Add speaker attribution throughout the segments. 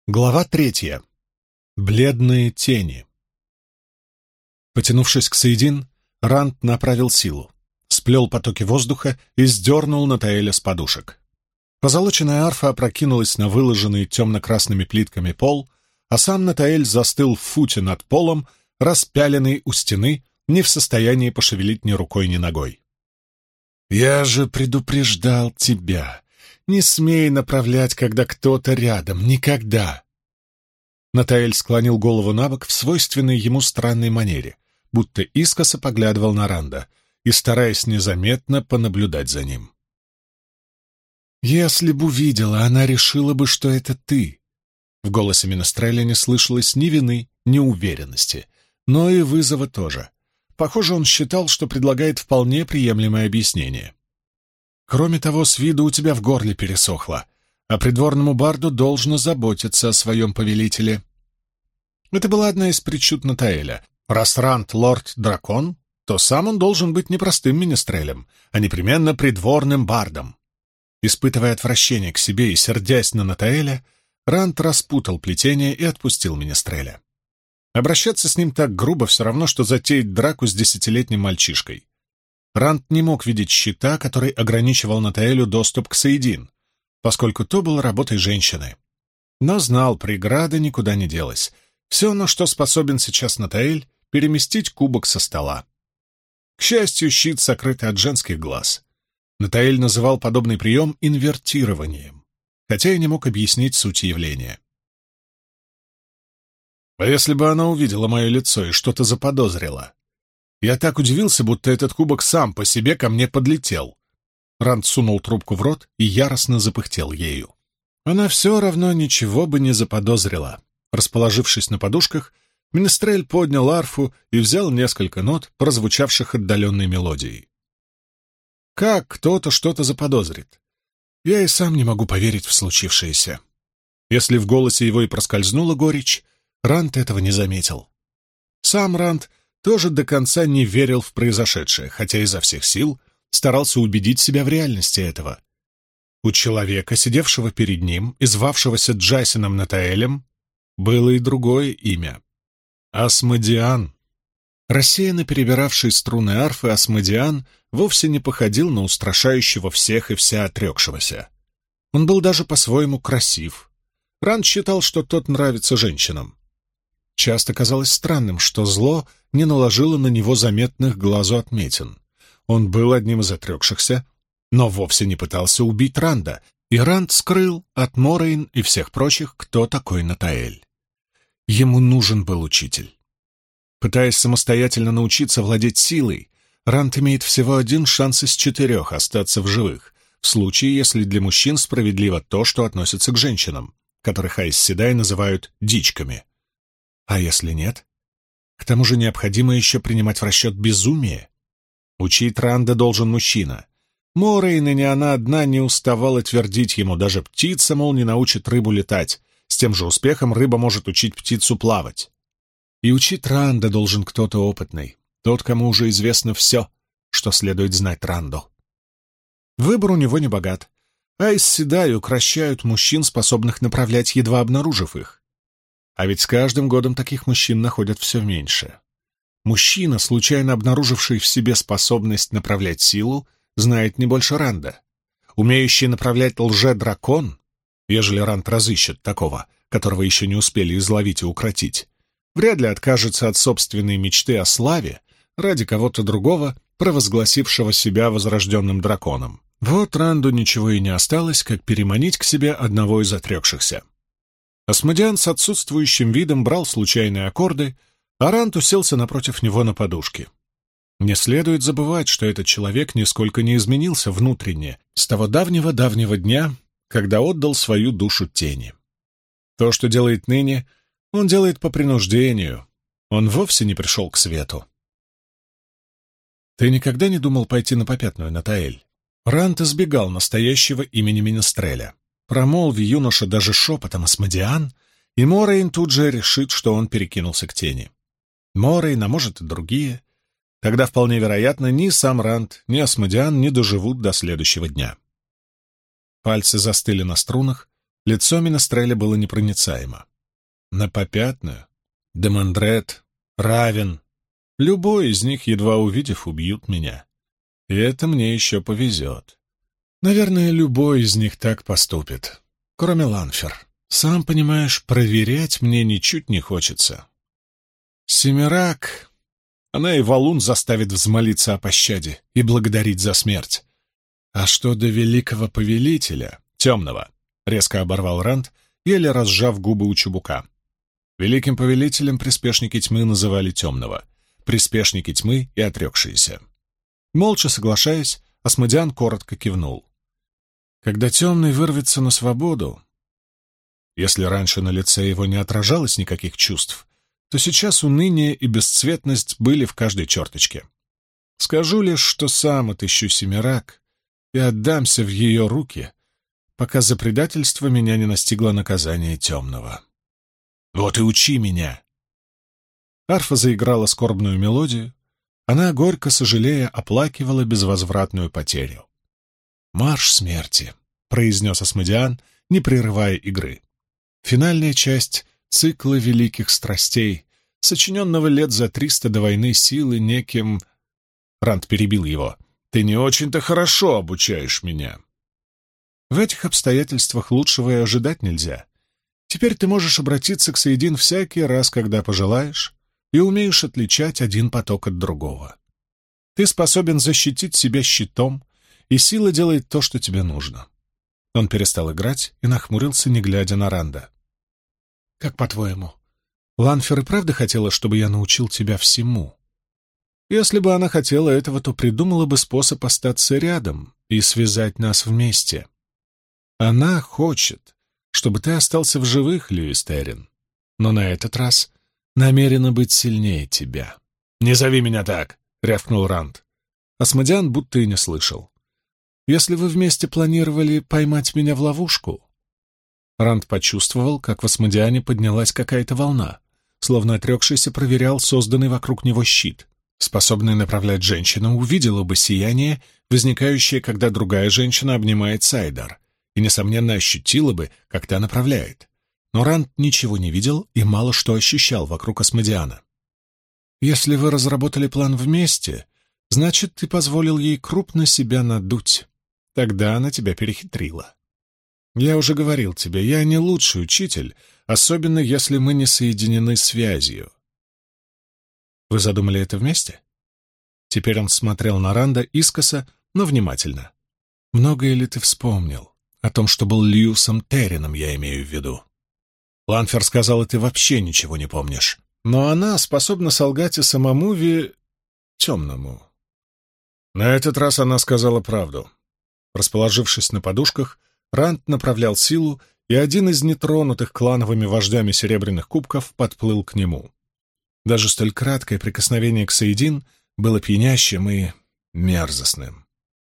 Speaker 1: Глава 3. Бледные тени. Потянувшись к Саидин, Ранд направил силу, сплел потоки воздуха и сдернул Натаэля с подушек. Позолоченная арфа опрокинулась на выложенный темно-красными плитками пол, а сам Натаэль застыл в футе над полом, распяленный у стены, не в состоянии пошевелить ни рукой, ни ногой. «Я же предупреждал тебя! Не смей направлять, когда кто-то рядом, никогда!» Натаэль склонил голову набок в свойственной ему странной манере, будто искоса поглядывал на Ранда и стараясь незаметно понаблюдать за ним. «Если б увидела, она решила бы, что это ты». В голосе Менестреля не слышалось ни вины, ни уверенности, но и вызова тоже. Похоже, он считал, что предлагает вполне приемлемое объяснение. «Кроме того, с виду у тебя в горле пересохло, а придворному барду должно заботиться о своем повелителе». Это была одна из причуд Натаэля. Раз Ранд лорд-дракон, то сам он должен быть не простым министрелем, а непременно придворным бардом. Испытывая отвращение к себе и сердясь на Натаэля, Ранд распутал плетение и отпустил министреля. Обращаться с ним так грубо все равно, что затеять драку с 10-летним мальчишкой. Ранд не мог видеть щита, который ограничивал Натаэлю доступ к Саидин, поскольку то было работой женщины. Но знал, преграда никуда не делась. Все, на что способен сейчас Натаэль, переместить кубок со стола. К счастью, щит сокрытый от женских глаз. Натаэль называл подобный прием инвертированием, хотя и не мог объяснить суть явления. А если бы она увидела мое лицо и что-то заподозрила? Я так удивился, будто этот кубок сам по себе ко мне подлетел. Ранд сунул трубку в рот и яростно запыхтел ею. Она все равно ничего бы не заподозрила. Расположившись на подушках, Менестрель поднял арфу и взял несколько нот, прозвучавших отдаленной мелодией. Как кто-то что-то заподозрит? Я и сам не могу поверить в случившееся. Если в голосе его и проскользнула горечь, Ранд этого не заметил. Сам Ранд тоже до конца не верил в произошедшее, хотя изо всех сил старался убедить себя в реальности этого. У человека, сидевшего перед ним и звавшегося Джайсоном Натаэлем, было и другое имя — Асмодиан. Рассеянно перебиравший струны арфы Асмодиан вовсе не походил на устрашающего всех и вся отрекшегося. Он был даже по-своему красив. Ранд считал, что тот нравится женщинам. Часто казалось странным, что зло не наложило на него заметных глазу отметин. Он был одним из отрекшихся, но вовсе не пытался убить Ранда, и Ранд скрыл от Морейн и всех прочих, кто такой Натаэль. Ему нужен был учитель. Пытаясь самостоятельно научиться владеть силой, Ранд имеет всего один шанс из 4 остаться в живых, в случае, если для мужчин справедливо то, что относится к женщинам, которых Айс Седай называют «дичками». А если нет? К тому же необходимо еще принимать в расчет безумие. Учить Ранда должен мужчина. Морейн, и не она одна, не уставала твердить ему, даже птица, мол, не научит рыбу летать. С тем же успехом рыба может учить птицу плавать. И учить Ранда должен кто-то опытный, тот, кому уже известно все, что следует знать Ранду. Выбор у него не богат. Айс Седай укращают мужчин, способных направлять, едва обнаружив их. А ведь с каждым годом таких мужчин находят все меньше. Мужчина, случайно обнаруживший в себе способность направлять силу, знает не больше Ранда. Умеющий направлять лже-дракон, ежели Ранд разыщет такого, которого еще не успели изловить и укротить, вряд ли откажется от собственной мечты о славе ради кого-то другого, провозгласившего себя возрожденным драконом. Вот Ранду ничего и не осталось, как переманить к себе одного из отрекшихся. Асмодиан с отсутствующим видом брал случайные аккорды, а Ранд уселся напротив него на подушке. Не следует забывать, что этот человек нисколько не изменился внутренне с того давнего-давнего дня, когда отдал свою душу тени. То, что делает ныне, он делает по принуждению. Он вовсе не пришел к свету. «Ты никогда не думал пойти на попятную, Натаэль?» Ранд избегал настоящего имени Менестреля. Промолви юноша даже шепотом Асмодиан, и Морейн тут же решит, что он перекинулся к тени. Морейн, а может и другие. Тогда вполне вероятно, ни сам Ранд, ни Асмодиан не доживут до следующего дня. Пальцы застыли на струнах, Лицо Минестреля было непроницаемо. На попятную, Демандрет, Равен. Любой из них, едва увидев, убьют меня. И это мне еще повезет. Наверное, любой из них так поступит. Кроме Ланфер. Сам понимаешь, проверять мне ничуть не хочется. Семирак... Она и валун заставит взмолиться о пощаде и благодарить за смерть. А что до великого повелителя, темного, резко оборвал Ранд, еле разжав губы у чубука. Великим повелителем приспешники тьмы называли темного, приспешники тьмы и отрекшиеся. Молча соглашаясь, Асмодиан коротко кивнул. Когда темный вырвется на свободу, если раньше на лице его не отражалось никаких чувств, то сейчас уныние и бесцветность были в каждой черточке. Скажу лишь, что сам отыщу Семирак и отдамся в ее руки, пока за предательство меня не настигло наказание темного. Вот и учи меня!» Арфа заиграла скорбную мелодию, она, горько сожалея, оплакивала безвозвратную потерю. «Марш смерти», — произнес Асмодиан, не прерывая игры. Финальная часть цикла великих страстей, сочиненного лет за 300 до войны силы неким... Ранд перебил его. «Ты не очень-то хорошо обучаешь меня». «В этих обстоятельствах лучшего и ожидать нельзя. Теперь ты можешь обратиться к Саидин всякий раз, когда пожелаешь, и умеешь отличать один поток от другого. Ты способен защитить себя щитом, и сила делает то, что тебе нужно». Он перестал играть и нахмурился, не глядя на Ранда. «Как по-твоему, Ланфер и правда хотела, чтобы я научил тебя всему? Если бы она хотела этого, то придумала бы способ остаться рядом и связать нас вместе. Она хочет, чтобы ты остался в живых, Льюис Террин, но на этот раз намерена быть сильнее тебя». «Не зови меня так!» — рявкнул Ранд. Асмодиан будто и не слышал. «Если вы вместе планировали поймать меня в ловушку...» Ранд почувствовал, как в Асмодиане поднялась какая-то волна, словно отрекшийся проверял созданный вокруг него щит. Способная направлять женщина увидела бы сияние, возникающее, когда другая женщина обнимает Сайдар, и, несомненно, ощутила бы, как та направляет. Но Ранд ничего не видел и мало что ощущал вокруг Асмодиана. «Если вы разработали план вместе, значит, ты позволил ей крупно себя надуть. Тогда она тебя перехитрила. Я уже говорил тебе, я не лучший учитель, особенно если мы не соединены связью». «Вы задумали это вместе?» Теперь он смотрел на Ранда искоса, но внимательно. «Многое ли ты вспомнил? О том, что был Льюсом Террином, я имею в виду. Ланфер сказала, ты вообще ничего не помнишь. Но она способна солгать и самому темному». На этот раз она сказала правду. Расположившись на подушках, Ранд направлял силу, и один из нетронутых клановыми вождями серебряных кубков подплыл к нему. Даже столь краткое прикосновение к Саидин было пьянящим и мерзостным.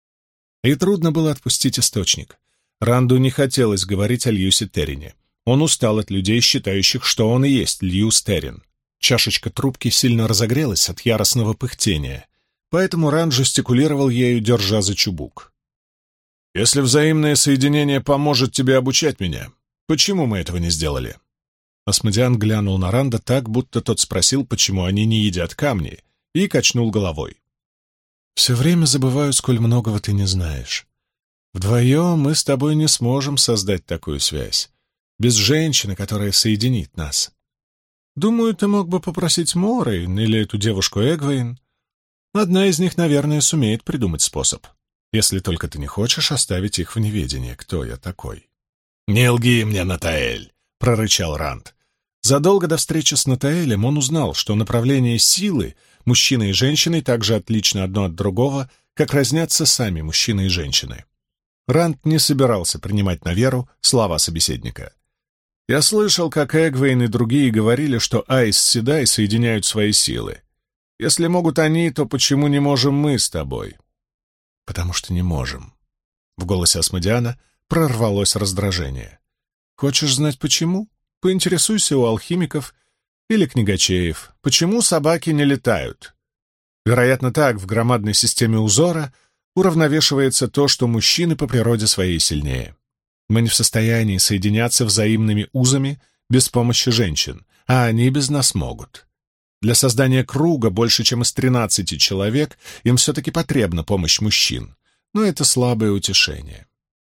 Speaker 1: И трудно было отпустить источник. Ранду не хотелось говорить о Льюсе Террине. Он устал от людей, считающих, что он и есть Льюс Террин. Чашечка трубки сильно разогрелась от яростного пыхтения, поэтому Ранд жестикулировал ею, держа за чубук. «Если взаимное соединение поможет тебе обучать меня, почему мы этого не сделали?» Асмодиан глянул на Ранда так, будто тот спросил, почему они не едят камни, и качнул головой. «Все время забываю, сколь многого ты не знаешь. Вдвоем мы с тобой не сможем создать такую связь, без женщины, которая соединит нас. Думаю, ты мог бы попросить Морейн или эту девушку Эгвейн. Одна из них, наверное, сумеет придумать способ. Если только ты не хочешь оставить их в неведении, кто я такой». «Не лги мне, Натаэль!» — прорычал Ранд. Задолго до встречи с Натаэлем он узнал, что направление силы мужчины и женщины так же отлично одно от другого, как разнятся сами мужчины и женщины. Ранд не собирался принимать на веру слова собеседника. «Я слышал, как Эгвейн и другие говорили, что Айс с Седай соединяют свои силы. Если могут они, то почему не можем мы с тобой?» «Потому что не можем». В голосе Асмодиана прорвалось раздражение. «Хочешь знать, почему? Поинтересуйся у алхимиков или книгачеев. Почему собаки не летают? Вероятно, так в громадной системе узора уравновешивается то, что мужчины по природе своей сильнее. Мы не в состоянии соединяться взаимными узами без помощи женщин, а они без нас могут. Для создания круга больше, чем из 13 человек, им все-таки потребна помощь мужчин, но это слабое утешение.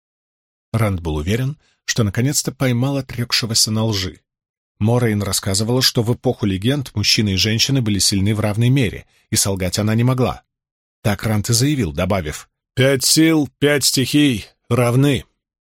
Speaker 1: Ранд был уверен, что наконец-то поймал отрекшегося на лжи. Морейн рассказывала, что в эпоху легенд мужчины и женщины были сильны в равной мере, и солгать она не могла. Так Ранд и заявил, добавив: 5 сил, 5 стихий равны.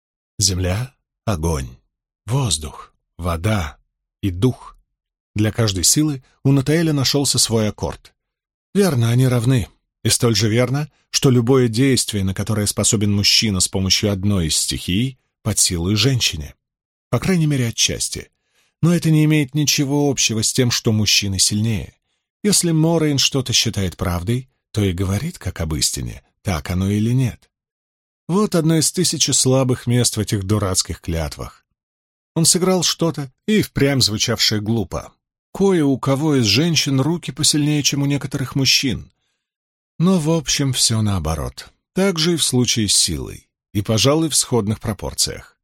Speaker 1: Земля, огонь, воздух, вода и дух. Для каждой силы у Натаэля нашелся свой аккорд. Верно, они равны. И столь же верно, что любое действие, на которое способен мужчина с помощью одной из стихий, под силу и женщине. По крайней мере, отчасти. Но это не имеет ничего общего с тем, что мужчины сильнее. Если Морейн что-то считает правдой, то и говорит как об истине, так оно или нет. Вот одно из 1000 слабых мест в этих дурацких клятвах. Он сыграл что-то, и впрямь звучавшее глупо. Кое у кого из женщин руки посильнее, чем у некоторых мужчин. Но, в общем, все наоборот. Так же и в случае с силой. И, пожалуй, в сходных пропорциях.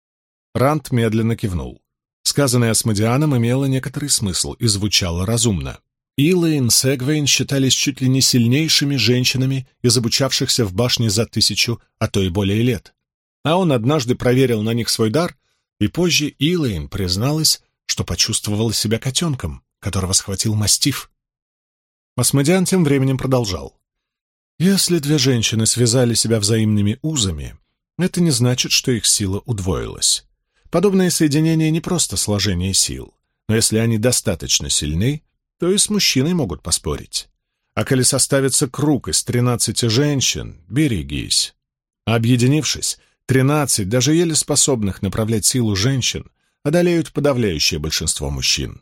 Speaker 1: Ранд медленно кивнул. Сказанное Асмодианом имело некоторый смысл и звучало разумно. Илэйн с Эгвейн считались чуть ли не сильнейшими женщинами из обучавшихся в башне за 1000, а то и более лет. А он однажды проверил на них свой дар, и позже Илэйн призналась, что почувствовала себя котенком, которого схватил мастиф. Асмодиан тем временем продолжал. Если 2 женщины связали себя взаимными узами, это не значит, что их сила удвоилась. Подобное соединение не просто сложение сил, но если они достаточно сильны, то и с мужчиной могут поспорить. А коли составится круг из 13 женщин, берегись. Объединившись, 13, даже еле способных направлять силу женщин, одолеют подавляющее большинство мужчин.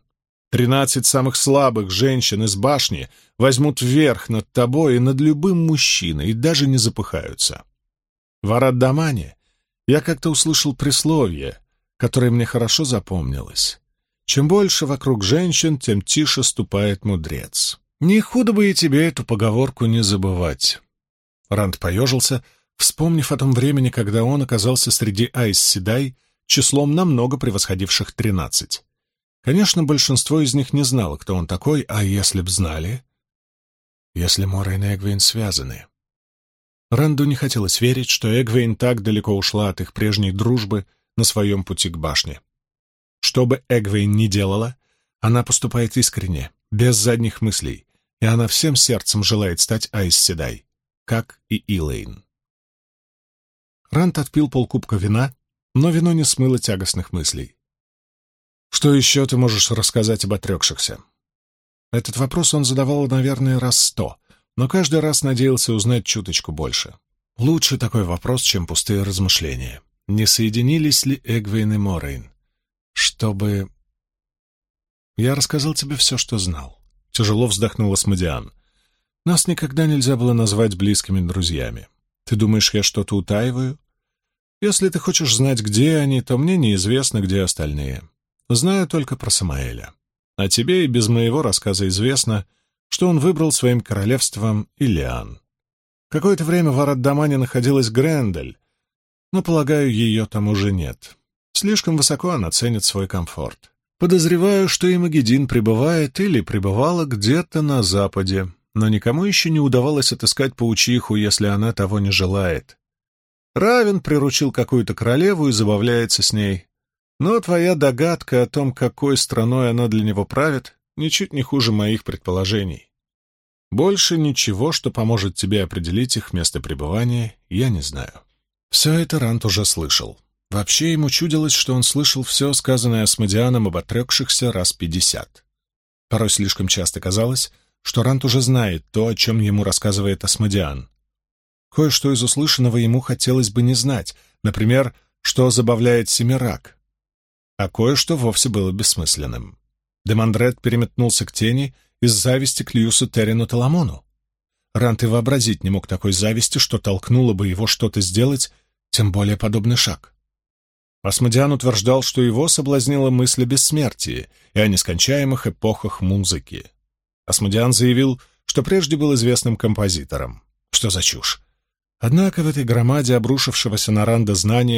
Speaker 1: 13 самых слабых женщин из башни возьмут верх над тобой и над любым мужчиной, и даже не запыхаются. В Арад-Дамане я как-то услышал присловие, которое мне хорошо запомнилось. Чем больше вокруг женщин, тем тише ступает мудрец. Не худо бы и тебе эту поговорку не забывать. Ранд поежился, вспомнив о том времени, когда он оказался среди Айс-Седай, числом намного превосходивших 13. Конечно, большинство из них не знало, кто он такой, а если б знали? Если Морейн и Эгвейн связаны. Ранду не хотелось верить, что Эгвейн так далеко ушла от их прежней дружбы на своем пути к башне. Что бы Эгвейн ни делала, она поступает искренне, без задних мыслей, и она всем сердцем желает стать Айс-Седай, как и Илэйн. Ранд отпил полкубка вина, но вино не смыло тягостных мыслей. «Что еще ты можешь рассказать об отрекшихся?» Этот вопрос он задавал, наверное, раз 100, но каждый раз надеялся узнать чуточку больше. Лучше такой вопрос, чем пустые размышления. Не соединились ли Эгвейн и Морейн? Чтобы... Я рассказал тебе все, что знал. Тяжело вздохнул Асмодиан. Нас никогда нельзя было назвать близкими друзьями. Ты думаешь, я что-то утаиваю? Если ты хочешь знать, где они, то мне неизвестно, где остальные. Знаю только про Самаэля. А тебе и без моего рассказа известно, что он выбрал своим королевством Илиан. Какое-то время в Арад-Дамане находилась Грендель, но, полагаю, ее там уже нет. Слишком высоко она ценит свой комфорт. Подозреваю, что и Магедин пребывает или пребывала где-то на западе, но никому еще не удавалось отыскать паучиху, если она того не желает. Равен приручил какую-то королеву и забавляется с ней. Но твоя догадка о том, какой страной она для него правит, ничуть не хуже моих предположений. Больше ничего, что поможет тебе определить их место пребывания, я не знаю. Все это Ранд уже слышал. Вообще ему чудилось, что он слышал все сказанное Асмодианом об отрекшихся раз 50. Порой слишком часто казалось, что Ранд уже знает то, о чем ему рассказывает Асмодиан. Кое-что из услышанного ему хотелось бы не знать, например, что забавляет Семирак. А кое-что вовсе было бессмысленным. Демандрет переметнулся к тени из зависти к Льюсу Террину Таламону. Ранд и вообразить не мог такой зависти, что толкнуло бы его что-то сделать, тем более подобный шаг. Асмодиан утверждал, что его соблазнила мысль о бессмертии и о нескончаемых эпохах музыки. Асмодиан заявил, что прежде был известным композитором. Что за чушь? Однако в этой громаде обрушившегося на Ранда знания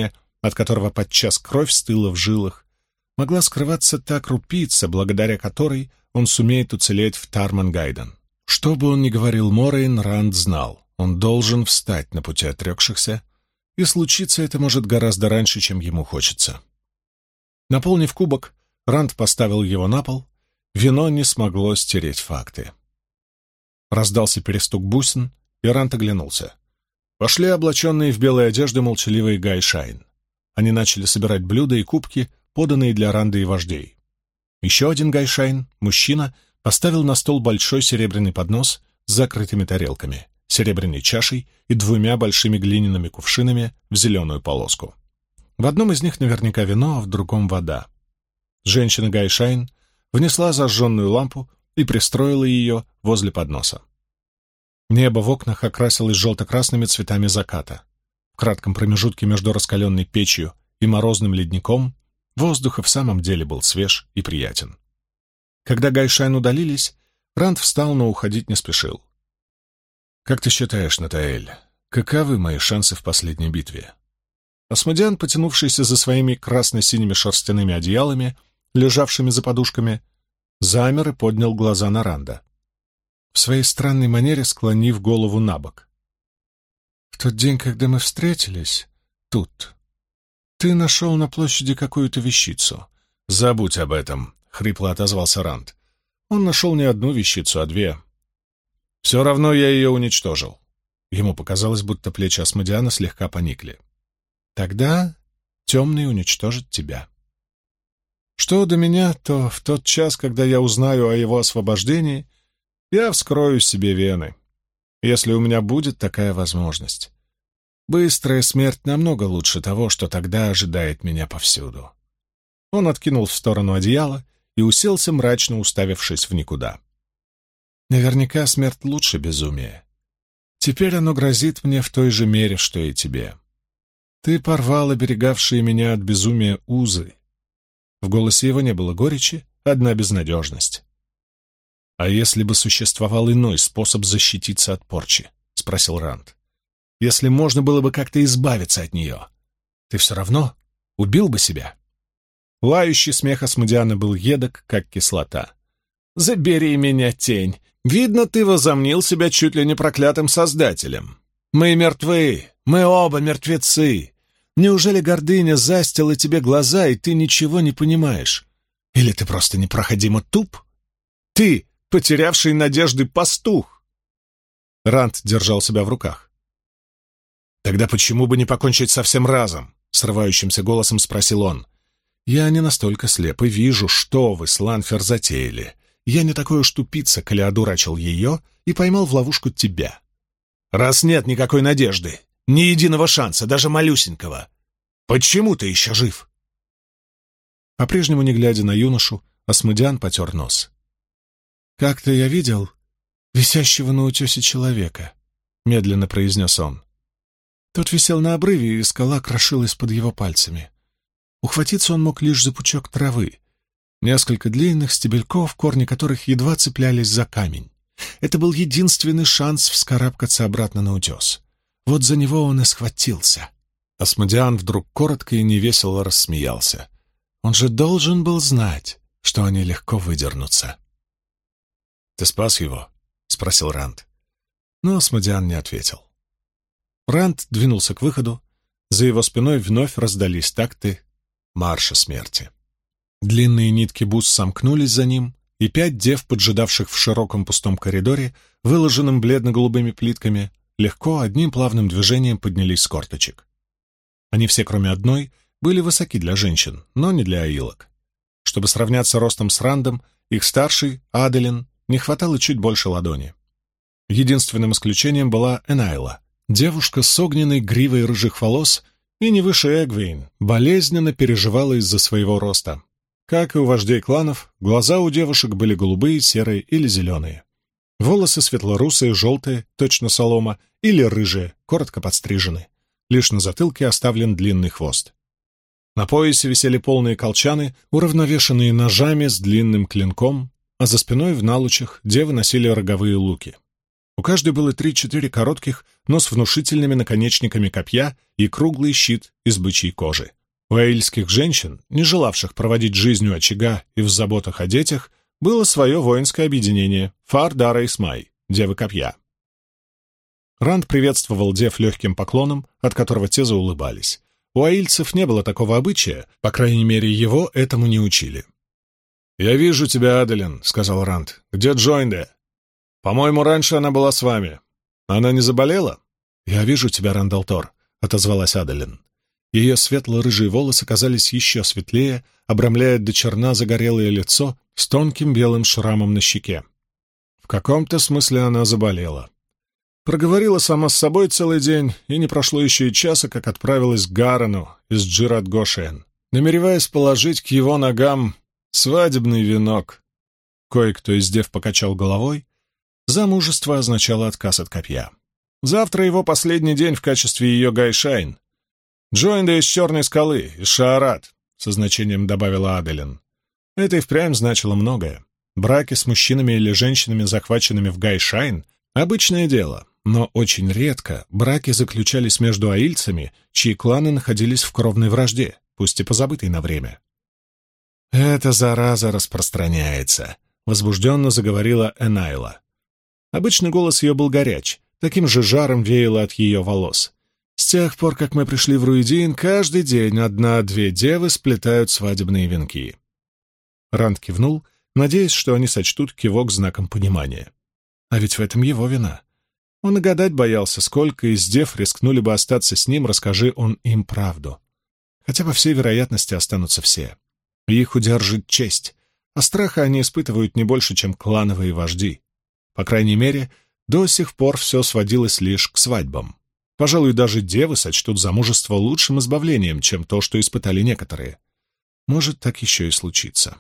Speaker 1: от которого подчас кровь стыла в жилах, могла скрываться та крупица, благодаря которой он сумеет уцелеть в Тармангайден. Что бы он ни говорил Морейн, Ранд знал, он должен встать на пути отрекшихся, и случиться это может гораздо раньше, чем ему хочется. Наполнив кубок, Ранд поставил его на пол. Вино не смогло стереть факты. Раздался перестук бусин, и Ранд оглянулся. Вошли облаченные в белые одежды молчаливые Гай Шайн. Они начали собирать блюда и кубки, поданные для Ранда и вождей. Еще один Гай Шайн, мужчина, поставил на стол большой серебряный поднос с закрытыми тарелками, серебряной чашей и 2 большими глиняными кувшинами в зеленую полоску. В одном из них наверняка вино, а в другом вода. Женщина Гай Шайн внесла зажженную лампу и пристроила ее возле подноса. Небо в окнах окрасилось желто-красными цветами заката. В кратком промежутке между раскаленной печью и морозным ледником воздух и в самом деле был свеж и приятен. Когда Гай Шайн удалились, Ранд встал, но уходить не спешил. «Как ты считаешь, Натаэль, каковы мои шансы в последней битве?» Асмодиан, потянувшийся за своими красно-синими шерстяными одеялами, лежавшими за подушками, замер и поднял глаза на Ранда, в своей странной манере склонив голову на бок. «В тот день, когда мы встретились, тут, ты нашел на площади какую-то вещицу». «Забудь об этом», — хрипло отозвался Ранд. Он нашел не одну вещицу, а 2. «Все равно я ее уничтожил». Ему показалось, будто плечи Асмодиана слегка поникли. «Тогда темный уничтожит тебя. Что до меня, то в тот час, когда я узнаю о его освобождении, я вскрою себе вены, если у меня будет такая возможность. Быстрая смерть намного лучше того, что тогда ожидает меня повсюду». Он откинул в сторону одеяло и уселся, мрачно уставившись в никуда. «Наверняка смерть лучше безумия. Теперь оно грозит мне в той же мере, что и тебе. Ты порвал оберегавшие меня от безумия узы». В голосе его не было горечи, одна безнадежность. «А если бы существовал иной способ защититься от порчи?» — спросил Ранд. «Если можно было бы как-то избавиться от нее, ты все равно убил бы себя?» Лающий смех Асмодиана был едок, как кислота. «Забери меня, тень! Видно, ты возомнил себя чуть ли не проклятым создателем. Мы мертвы, мы оба мертвецы. Неужели гордыня застила тебе глаза, и ты ничего не понимаешь? Или ты просто непроходимо туп? Ты, потерявший надежды пастух!» Ранд держал себя в руках. «Тогда почему бы не покончить со всем разом?» — срывающимся голосом спросил он. «Я не настолько слеп и вижу, что вы с Ланфер затеяли. Я не такой уж тупица, коли одурачил ее и поймал в ловушку тебя. Раз нет никакой надежды, ни единого шанса, даже малюсенького, почему ты еще жив?» По-прежнему, не глядя на юношу, Асмодиан потер нос. «Как-то я видел висящего на утесе человека», — медленно произнес он. Тот висел на обрыве, и скала крошилась под его пальцами. Ухватиться он мог лишь за пучок травы, несколько длинных стебельков, корни которых едва цеплялись за камень. Это был единственный шанс вскарабкаться обратно на утес. Вот за него он и схватился. Асмодиан вдруг коротко и невесело рассмеялся. Он же должен был знать, что они легко выдернутся. «Ты спас его?» — спросил Ранд. Но Асмодиан не ответил. Ранд двинулся к выходу. За его спиной вновь раздались такты марша смерти. Длинные нитки бус сомкнулись за ним, и 5 дев, поджидавших в широком пустом коридоре, выложенном бледно-голубыми плитками, легко одним плавным движением поднялись с корточек. Они все, кроме одной, были высоки для женщин, но не для аилок. Чтобы сравняться ростом с Рандом, их старший, Аделин, не хватало чуть больше ладони. Единственным исключением была Энайла, девушка с огненной гривой рыжих волос и не выше Эгвейн, болезненно переживала из-за своего роста. Как и у вождей кланов, глаза у девушек были голубые, серые или зеленые. Волосы светлорусые, желтые, точно солома, или рыжие, коротко подстрижены. Лишь на затылке оставлен длинный хвост. На поясе висели полные колчаны, уравновешенные ножами с длинным клинком, а за спиной в налучах девы носили роговые луки. У каждой было 3-4 коротких, но с внушительными наконечниками копья и круглый щит из бычьей кожи. У аильских женщин, не желавших проводить жизнь у очага и в заботах о детях, было свое воинское объединение — Фар Дара Исмай, Девы Копья. Ранд приветствовал дев легким поклоном, от которого те заулыбались. У аильцев не было такого обычая, по крайней мере, его этому не учили. «Я вижу тебя, Адалин», — сказал Ранд. «Где Джойнде? По-моему, раньше она была с вами. Она не заболела?» «Я вижу тебя, Рандал Тор», — отозвалась Адалин. Ее светло-рыжие волосы казались еще светлее, обрамляя до черна загорелое лицо с тонким белым шрамом на щеке. В каком-то смысле она заболела. Проговорила сама с собой целый день, и не прошло еще и часа, как отправилась к Гарану из Джират-Гошен, намереваясь положить к его ногам свадебный венок. Кое-кто из дев покачал головой. Замужество означало отказ от копья. Завтра его последний день в качестве ее гайшайн. Джойнда из Черной скалы, из Шаарат, со значением добавила Адалин. Это и впрямь значило многое. Браки с мужчинами или женщинами, захваченными в гайшайн, обычное дело, но очень редко браки заключались между аильцами, чьи кланы находились в кровной вражде, пусть и позабытой на время. «Эта зараза распространяется», — возбужденно заговорила Энайла. Обычный голос ее был горяч, таким же жаром веяло от ее волос. «С тех пор, как мы пришли в Руидин, каждый день 1-2 девы сплетают свадебные венки». Ранд кивнул, надеясь, что они сочтут кивок знаком понимания. А ведь в этом его вина. Он и гадать боялся, сколько из дев рискнули бы остаться с ним, расскажи он им правду. Хотя, по всей вероятности, останутся все. Их удержит честь, а страха они испытывают не больше, чем клановые вожди. По крайней мере, до сих пор все сводилось лишь к свадьбам. Пожалуй, даже девы сочтут замужество лучшим избавлением, чем то, что испытали некоторые. Может, так еще и случится.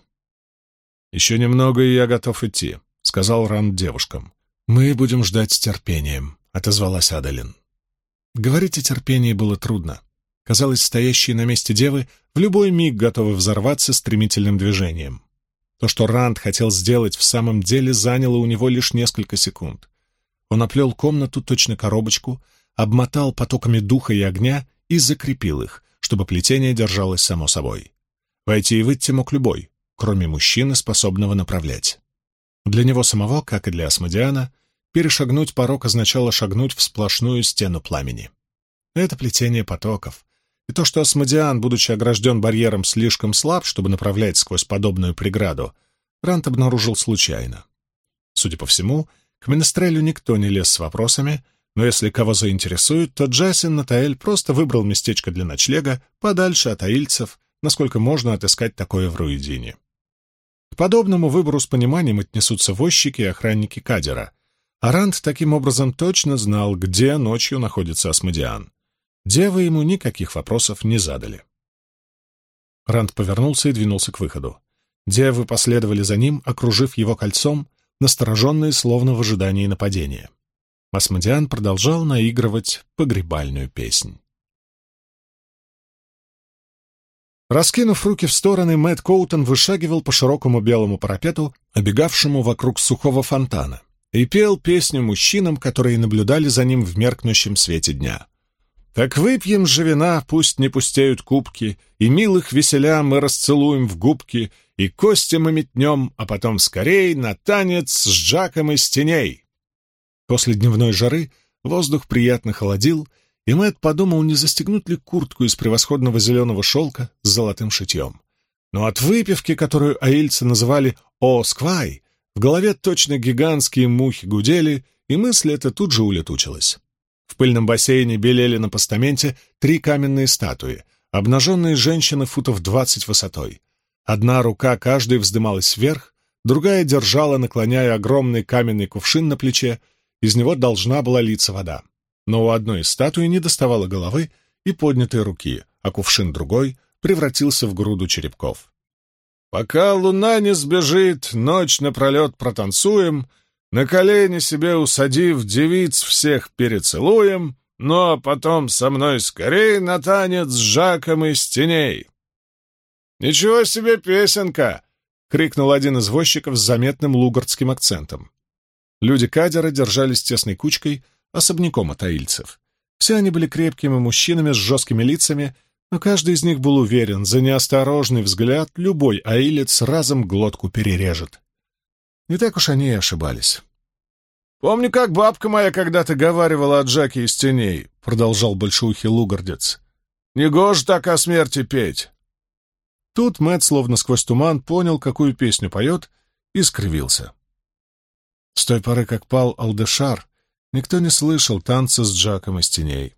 Speaker 1: «Еще немного, и я готов идти», — сказал Ранд девушкам. «Мы будем ждать с терпением», — отозвалась Адалин. Говорить о терпении было трудно. Казалось, стоящие на месте девы в любой миг готовы взорваться стремительным движением. То, что Ранд хотел сделать, в самом деле заняло у него лишь несколько секунд. Он оплел комнату, точно коробочку, обмотал потоками духа и огня и закрепил их, чтобы плетение держалось само собой. Войти и выйти мог любой, кроме мужчины, способного направлять. Для него самого, как и для Асмодиана, перешагнуть порог означало шагнуть в сплошную стену пламени. Это плетение потоков. И то, что Асмодиан, будучи огражден барьером, слишком слаб, чтобы направлять сквозь подобную преграду, Ранд обнаружил случайно. Судя по всему, к Менестрелю никто не лез с вопросами, но если кого заинтересует, то Джасин Натаэль просто выбрал местечко для ночлега подальше от аильцев, насколько можно отыскать такое в Руидине. К подобному выбору с пониманием отнесутся возчики и охранники Кадера, а Ранд таким образом точно знал, где ночью находится Асмодиан. Девы ему никаких вопросов не задали. Ранд повернулся и двинулся к выходу. Девы последовали за ним, окружив его кольцом, настороженные, словно в ожидании нападения. Асмодиан продолжал наигрывать погребальную песнь. Раскинув руки в стороны, Мэтт Коутон вышагивал по широкому белому парапету, обегавшему вокруг сухого фонтана, и пел песню мужчинам, которые наблюдали за ним в меркнущем свете дня. «Так выпьем же вина, пусть не пустеют кубки, и милых веселя мы расцелуем в губки, и кости мы метнем, а потом скорей на танец с Джаком из теней». После дневной жары воздух приятно холодил, и Мэтт подумал, не застегнуть ли куртку из превосходного зеленого шелка с золотым шитьем. Но от выпивки, которую аильцы называли «о-сквай», в голове точно гигантские мухи гудели, и мысль эта тут же улетучилась. В пыльном бассейне белели на постаменте 3 каменные статуи, обнаженные женщины футов 20 высотой. Одна рука каждой вздымалась вверх, другая держала, наклоняя огромный каменный кувшин на плече, из него должна была литься вода. Но у одной из статуй не доставало головы и поднятой руки, а кувшин другой превратился в груду черепков. «Пока луна не сбежит, ночь напролет протанцуем, на колени себе усадив, девиц всех перецелуем, ну а потом со мной скорей на танец с Жаком из теней». «Ничего себе песенка!» — крикнул один из возчиков с заметным лугардским акцентом. Люди Кадера держались тесной кучкой, особняком от аильцев. Все они были крепкими мужчинами с жесткими лицами, но каждый из них был уверен, за неосторожный взгляд любой аилец разом глотку перережет. Не так уж они и ошибались. «Помню, как бабка моя когда-то говаривала о Джаке из теней», — продолжал большеухий лугардец. «Негоже так о смерти петь». Тут Мэтт, словно сквозь туман, понял, какую песню поет, и скривился. С той поры, как пал Алдешар, никто не слышал танца с Джаком из теней.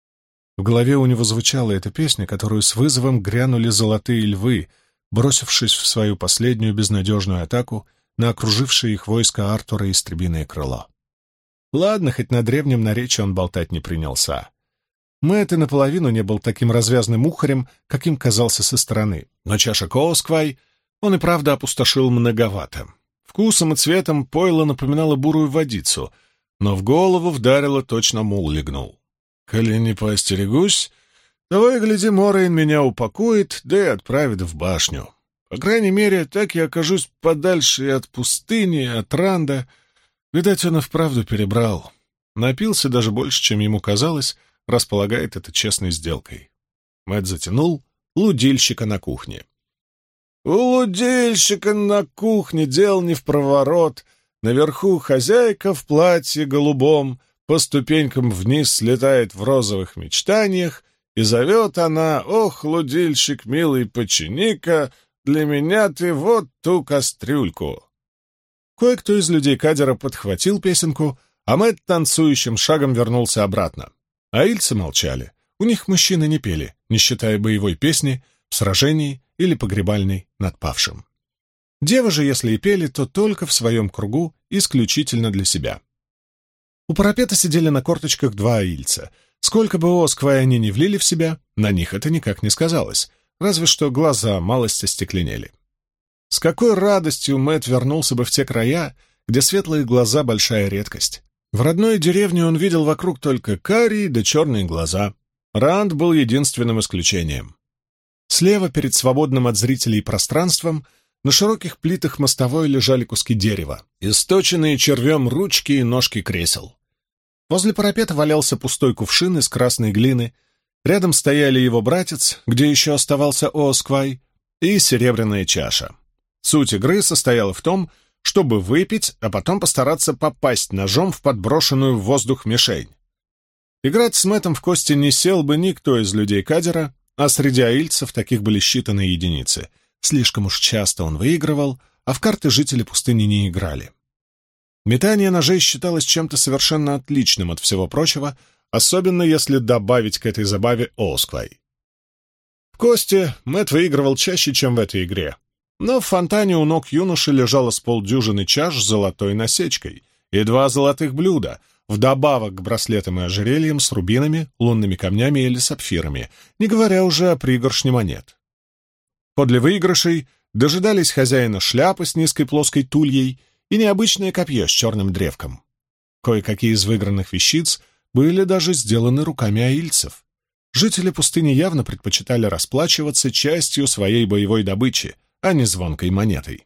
Speaker 1: В голове у него звучала эта песня, которую с вызовом грянули золотые львы, бросившись в свою последнюю безнадежную атаку на окружившее их войско Артура и Истребиное крыло. Ладно, хоть на древнем наречии он болтать не принялся. Мэтт и наполовину не был таким развязным ухарем, каким казался со стороны, но чашек Осквай он и правда опустошил многовато. Вкусом и цветом пойло напоминало бурую водицу, но в голову вдарило, точно мул легнул. «Коли не поостерегусь, того и гляди, Морейн меня упакует, да и отправит в башню. По крайней мере, так я окажусь подальше и от пустыни, и от Ранда. Видать, он и вправду перебрал. Напился даже больше, чем ему казалось, располагает это честной сделкой». Мэтт затянул лудильщика на кухне. «У лудильщика на кухне дел не впроворот. Наверху хозяйка в платье голубом по ступенькам вниз слетает в розовых мечтаниях, и зовет она: «Ох, лудильщик, милый, почини-ка для меня ты вот ту кастрюльку». Кое-кто из людей Кадера подхватил песенку, а Мэтт танцующим шагом вернулся обратно. Аильцы молчали. У них мужчины не пели, не считая боевой песни, в сражении или погребальной над павшим. Девы же, если и пели, то только в своем кругу, исключительно для себя. У парапета сидели на корточках два аильца. Сколько бы осквай они ни влили в себя, на них это никак не сказалось, разве что глаза малость остекленели. С какой радостью Мэтт вернулся бы в те края, где светлые глаза — большая редкость. В родной деревне он видел вокруг только карие да черные глаза. Ранд был единственным исключением. Слева, перед свободным от зрителей пространством, на широких плитах мостовой лежали куски дерева, источенные червем ручки и ножки кресел. Возле парапета валялся пустой кувшин из красной глины, рядом стояли его братец, где еще оставался Осквай, и серебряная чаша. Суть игры состояла в том, чтобы выпить, а потом постараться попасть ножом в подброшенную в воздух мишень. Играть с Мэттом в кости не сел бы никто из людей Кадера, а среди аильцев таких были считанные единицы. Слишком уж часто он выигрывал, а в карты жители пустыни не играли. Метание ножей считалось чем-то совершенно отличным от всего прочего, особенно если добавить к этой забаве Осквай. В кости Мэтт выигрывал чаще, чем в этой игре. Но в фонтане у ног юноши лежало с полдюжины чаш с золотой насечкой и 2 золотых блюда, вдобавок к браслетам и ожерельям с рубинами, лунными камнями или сапфирами, не говоря уже о пригоршне монет. Подле выигрышей дожидались хозяина шляпы с низкой плоской тульей и необычное копье с черным древком. Кое-какие из выигранных вещиц были даже сделаны руками аильцев. Жители пустыни явно предпочитали расплачиваться частью своей боевой добычи, а не звонкой монетой.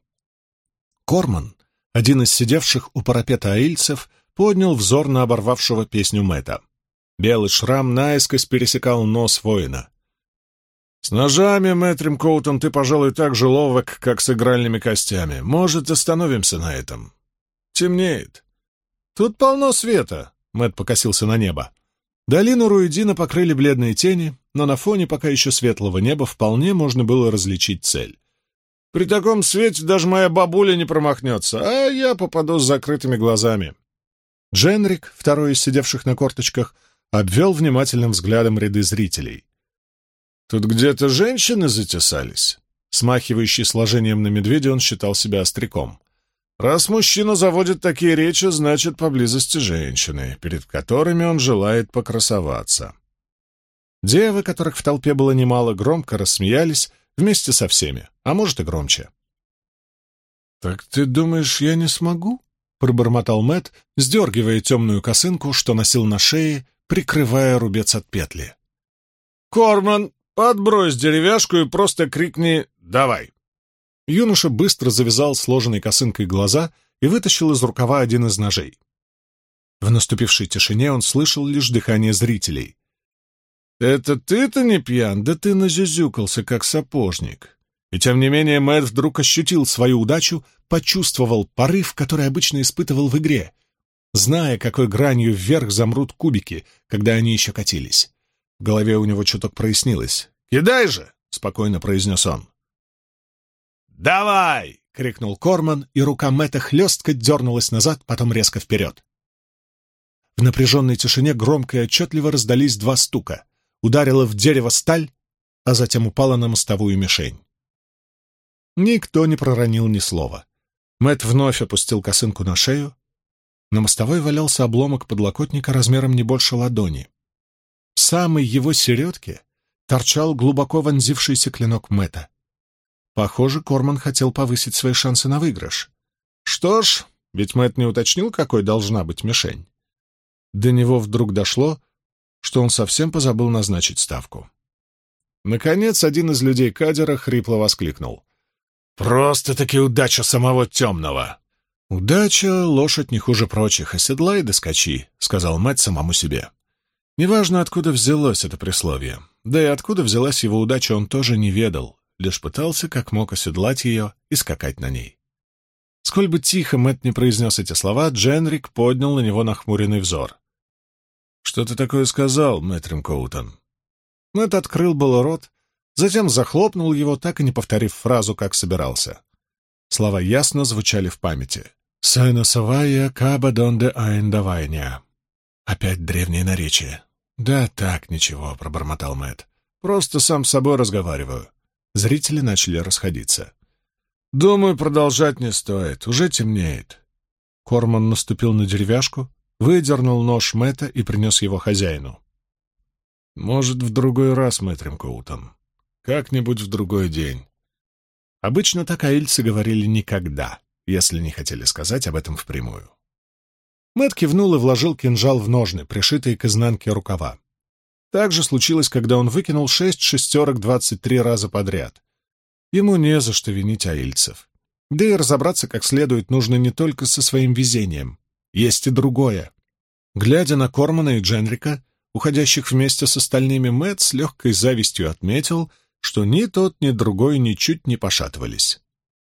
Speaker 1: Корман, один из сидевших у парапета аильцев, поднял взор на оборвавшего песню Мэтта. Белый шрам наискось пересекал нос воина. «С ножами, Мэтрим Коутом, ты, пожалуй, так же ловок, как с игральными костями. Может, остановимся на этом? Темнеет. Тут полно света», — Мэтт покосился на небо. Долину Руидина покрыли бледные тени, но на фоне пока еще светлого неба вполне можно было различить цель. «При таком свете даже моя бабуля не промахнется, а я попаду с закрытыми глазами». Дженрик, второй из сидевших на корточках, обвел внимательным взглядом ряды зрителей. «Тут где-то женщины затесались?» Смахивающий сложением на медведя, он считал себя остряком. «Раз мужчина заводит такие речи, значит, поблизости женщины, перед которыми он желает покрасоваться». Девы, которых в толпе было немало, громко рассмеялись вместе со всеми, а может и громче. «Так ты думаешь, я не смогу?» — пробормотал Мэтт, сдергивая темную косынку, что носил на шее, прикрывая рубец от петли. «Корман, подбрось деревяшку и просто крикни «давай». Юноша быстро завязал сложенной косынкой глаза и вытащил из рукава один из ножей. В наступившей тишине он слышал лишь дыхание зрителей. «Это ты-то не пьян? Да ты назюзюкался, как сапожник». И тем не менее Мэтт вдруг ощутил свою удачу, почувствовал порыв, который обычно испытывал в игре, зная, какой гранью вверх замрут кубики, когда они еще катились. В голове у него чуток прояснилось. «Кидай же!» — спокойно произнес он. «Давай!» — крикнул Корман, и рука Мэтта хлестко дернулась назад, потом резко вперед. В напряженной тишине громко и отчетливо раздались два стука. Ударила в дерево сталь, а затем упала на мостовую мишень. Никто не проронил ни слова. Мэтт вновь опустил косынку на шею. На мостовой валялся обломок подлокотника размером не больше ладони. В самой его середке торчал глубоко вонзившийся клинок Мэтта. Похоже, Корман хотел повысить свои шансы на выигрыш. Что ж, ведь Мэтт не уточнил, какой должна быть мишень. До него вдруг дошло, что он совсем позабыл назначить ставку. Наконец, один из людей кадера хрипло воскликнул. «Просто-таки удача самого темного!» «Удача — лошадь не хуже прочих, оседлай да скачи», — сказал Мэтт самому себе. Неважно, откуда взялось это присловие. Да и откуда взялась его удача, он тоже не ведал, лишь пытался как мог оседлать ее и скакать на ней. Сколь бы тихо Мэтт не произнес эти слова, Дженрик поднял на него нахмуренный взор. «Что ты такое сказал, Мэтрим Коутон?» Мэтт открыл было рот, затем захлопнул его, так и не повторив фразу, как собирался. Слова ясно звучали в памяти. «Сайносавая каба донде айндавайня». Опять древнее наречие. «Да так, ничего», — пробормотал Мэтт. «Просто сам с собой разговариваю». Зрители начали расходиться. «Думаю, продолжать не стоит. Уже темнеет». Корман наступил на деревяшку, выдернул нож Мэтта и принес его хозяину. «Может, в другой раз, Мэтрим Коутон. Как-нибудь в другой день». Обычно так аильцы говорили «никогда», если не хотели сказать об этом впрямую. Мэтт кивнул и вложил кинжал в ножны, пришитые к изнанке рукава. Так же случилось, когда он выкинул 6 шестерок 23 раза подряд. Ему не за что винить аильцев. Да и разобраться как следует нужно не только со своим везением. Есть и другое. Глядя на Кормана и Дженрика, уходящих вместе с остальными, Мэтт с легкой завистью отметил, что ни тот, ни другой ничуть не пошатывались.